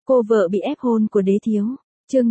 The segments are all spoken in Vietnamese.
Cô vợ bị ép hôn của đế thiếu. Chương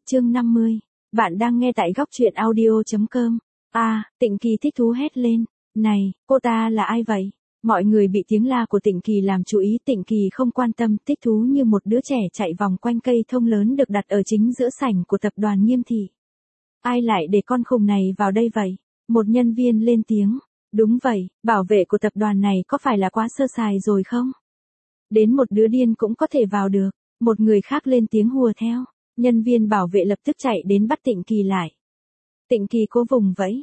50. Bạn đang nghe tại góc truyện audio.com. Tịnh Kỳ thích thú hét lên. Này, cô ta là ai vậy? Mọi người bị tiếng la của Tịnh Kỳ làm chú ý. Tịnh Kỳ không quan tâm, thích thú như một đứa trẻ chạy vòng quanh cây thông lớn được đặt ở chính giữa sảnh của tập đoàn Nghiêm Thị. Ai lại để con khùng này vào đây vậy? Một nhân viên lên tiếng. Đúng vậy, bảo vệ của tập đoàn này có phải là quá sơ sài rồi không? Đến một đứa điên cũng có thể vào được. Một người khác lên tiếng hùa theo. Nhân viên bảo vệ lập tức chạy đến bắt Tịnh Kỳ lại. Tịnh Kỳ cố vùng vẫy.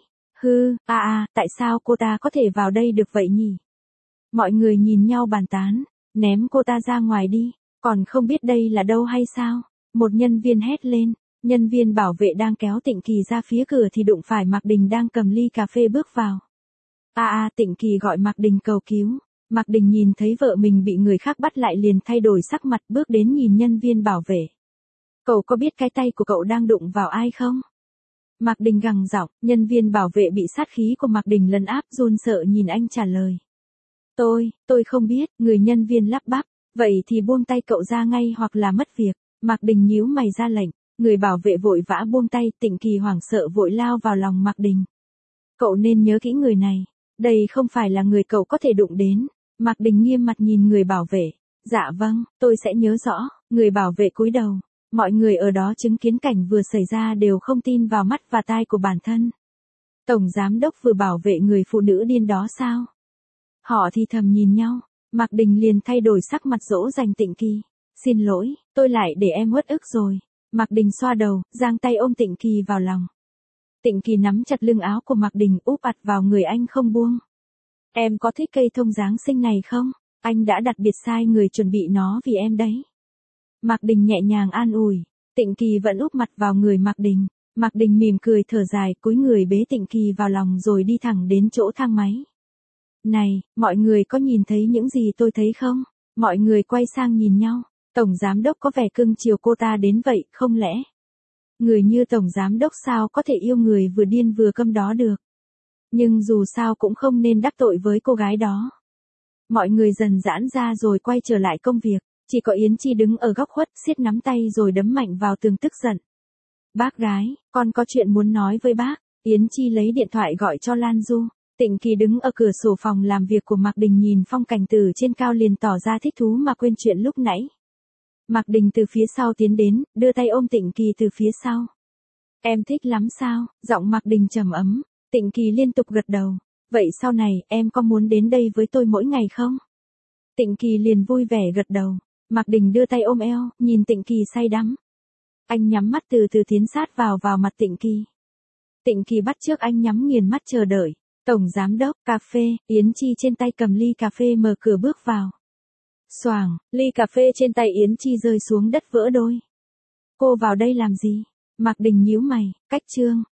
Tại sao cô ta có thể vào đây được vậy nhỉ? Mọi người nhìn nhau bàn tán. Ném cô ta ra ngoài đi. Còn không biết đây là đâu hay sao? Một nhân viên hét lên. Nhân viên bảo vệ đang kéo Tịnh Kỳ ra phía cửa thì đụng phải Mạc Đình đang cầm ly cà phê bước vào. Tịnh Kỳ gọi Mạc Đình cầu cứu. Mạc Đình nhìn thấy vợ mình bị người khác bắt lại liền thay đổi sắc mặt bước đến nhìn nhân viên bảo vệ. Cậu có biết cái tay của cậu đang đụng vào ai không? Mạc Đình gằn giọng, nhân viên bảo vệ bị sát khí của Mạc Đình lấn áp run sợ nhìn anh trả lời. Tôi không biết, người nhân viên lắp bắp, vậy thì buông tay cậu ra ngay hoặc là mất việc. Mạc Đình nhíu mày ra lệnh, người bảo vệ vội vã buông tay. Tịnh Kỳ hoảng sợ vội lao vào lòng Mạc Đình. Cậu nên nhớ kỹ người này, đây không phải là người cậu có thể đụng đến. Mạc Đình nghiêm mặt nhìn người bảo vệ. Dạ vâng, tôi sẽ nhớ rõ. Người bảo vệ cúi đầu. Mọi người ở đó chứng kiến cảnh vừa xảy ra đều không tin vào mắt và tai của bản thân. Tổng giám đốc vừa bảo vệ người phụ nữ điên đó sao? Họ thì thầm nhìn nhau. Mạc Đình liền thay đổi sắc mặt dỗ dành Tịnh Kỳ. Xin lỗi, tôi lại để em uất ức rồi. Mạc Đình xoa đầu, giang tay ôm Tịnh Kỳ vào lòng. Tịnh Kỳ nắm chặt lưng áo của Mạc Đình úp ặt vào người anh không buông. Em có thích cây thông Giáng sinh này không? Anh đã đặc biệt sai người chuẩn bị nó vì em đấy. Mạc Đình nhẹ nhàng an ủi. Tịnh Kỳ vẫn úp mặt vào người Mạc Đình. Mạc Đình mỉm cười thở dài cúi người bế Tịnh Kỳ vào lòng rồi đi thẳng đến chỗ thang máy. Này, mọi người có nhìn thấy những gì tôi thấy không? Mọi người quay sang nhìn nhau. Tổng giám đốc có vẻ cưng chiều cô ta đến vậy, không lẽ? Người như tổng giám đốc sao có thể yêu người vừa điên vừa câm đó được? Nhưng dù sao cũng không nên đắc tội với cô gái đó. Mọi người dần giãn ra rồi quay trở lại công việc. Chỉ có Yến Chi đứng ở góc khuất, siết nắm tay rồi đấm mạnh vào tường tức giận. Bác gái, con có chuyện muốn nói với bác. Yến Chi lấy điện thoại gọi cho Lan Du. Tịnh Kỳ đứng ở cửa sổ phòng làm việc của Mạc Đình nhìn phong cảnh từ trên cao liền tỏ ra thích thú mà quên chuyện lúc nãy. Mạc Đình từ phía sau tiến đến, đưa tay ôm Tịnh Kỳ từ phía sau. Em thích lắm sao? Giọng Mạc Đình trầm ấm. Tịnh Kỳ liên tục gật đầu. Vậy sau này, em có muốn đến đây với tôi mỗi ngày không? Tịnh Kỳ liền vui vẻ gật đầu. Mạc Đình đưa tay ôm eo, nhìn Tịnh Kỳ say đắm. Anh nhắm mắt từ từ tiến sát vào mặt Tịnh Kỳ. Tịnh Kỳ bắt chước anh nhắm nghiền mắt chờ đợi. Tổng giám đốc, cà phê. Yến Chi trên tay cầm ly cà phê mở cửa bước vào. Xoàng, ly cà phê trên tay Yến Chi rơi xuống đất vỡ đôi. Cô vào đây làm gì? Mạc Đình nhíu mày, cách chương.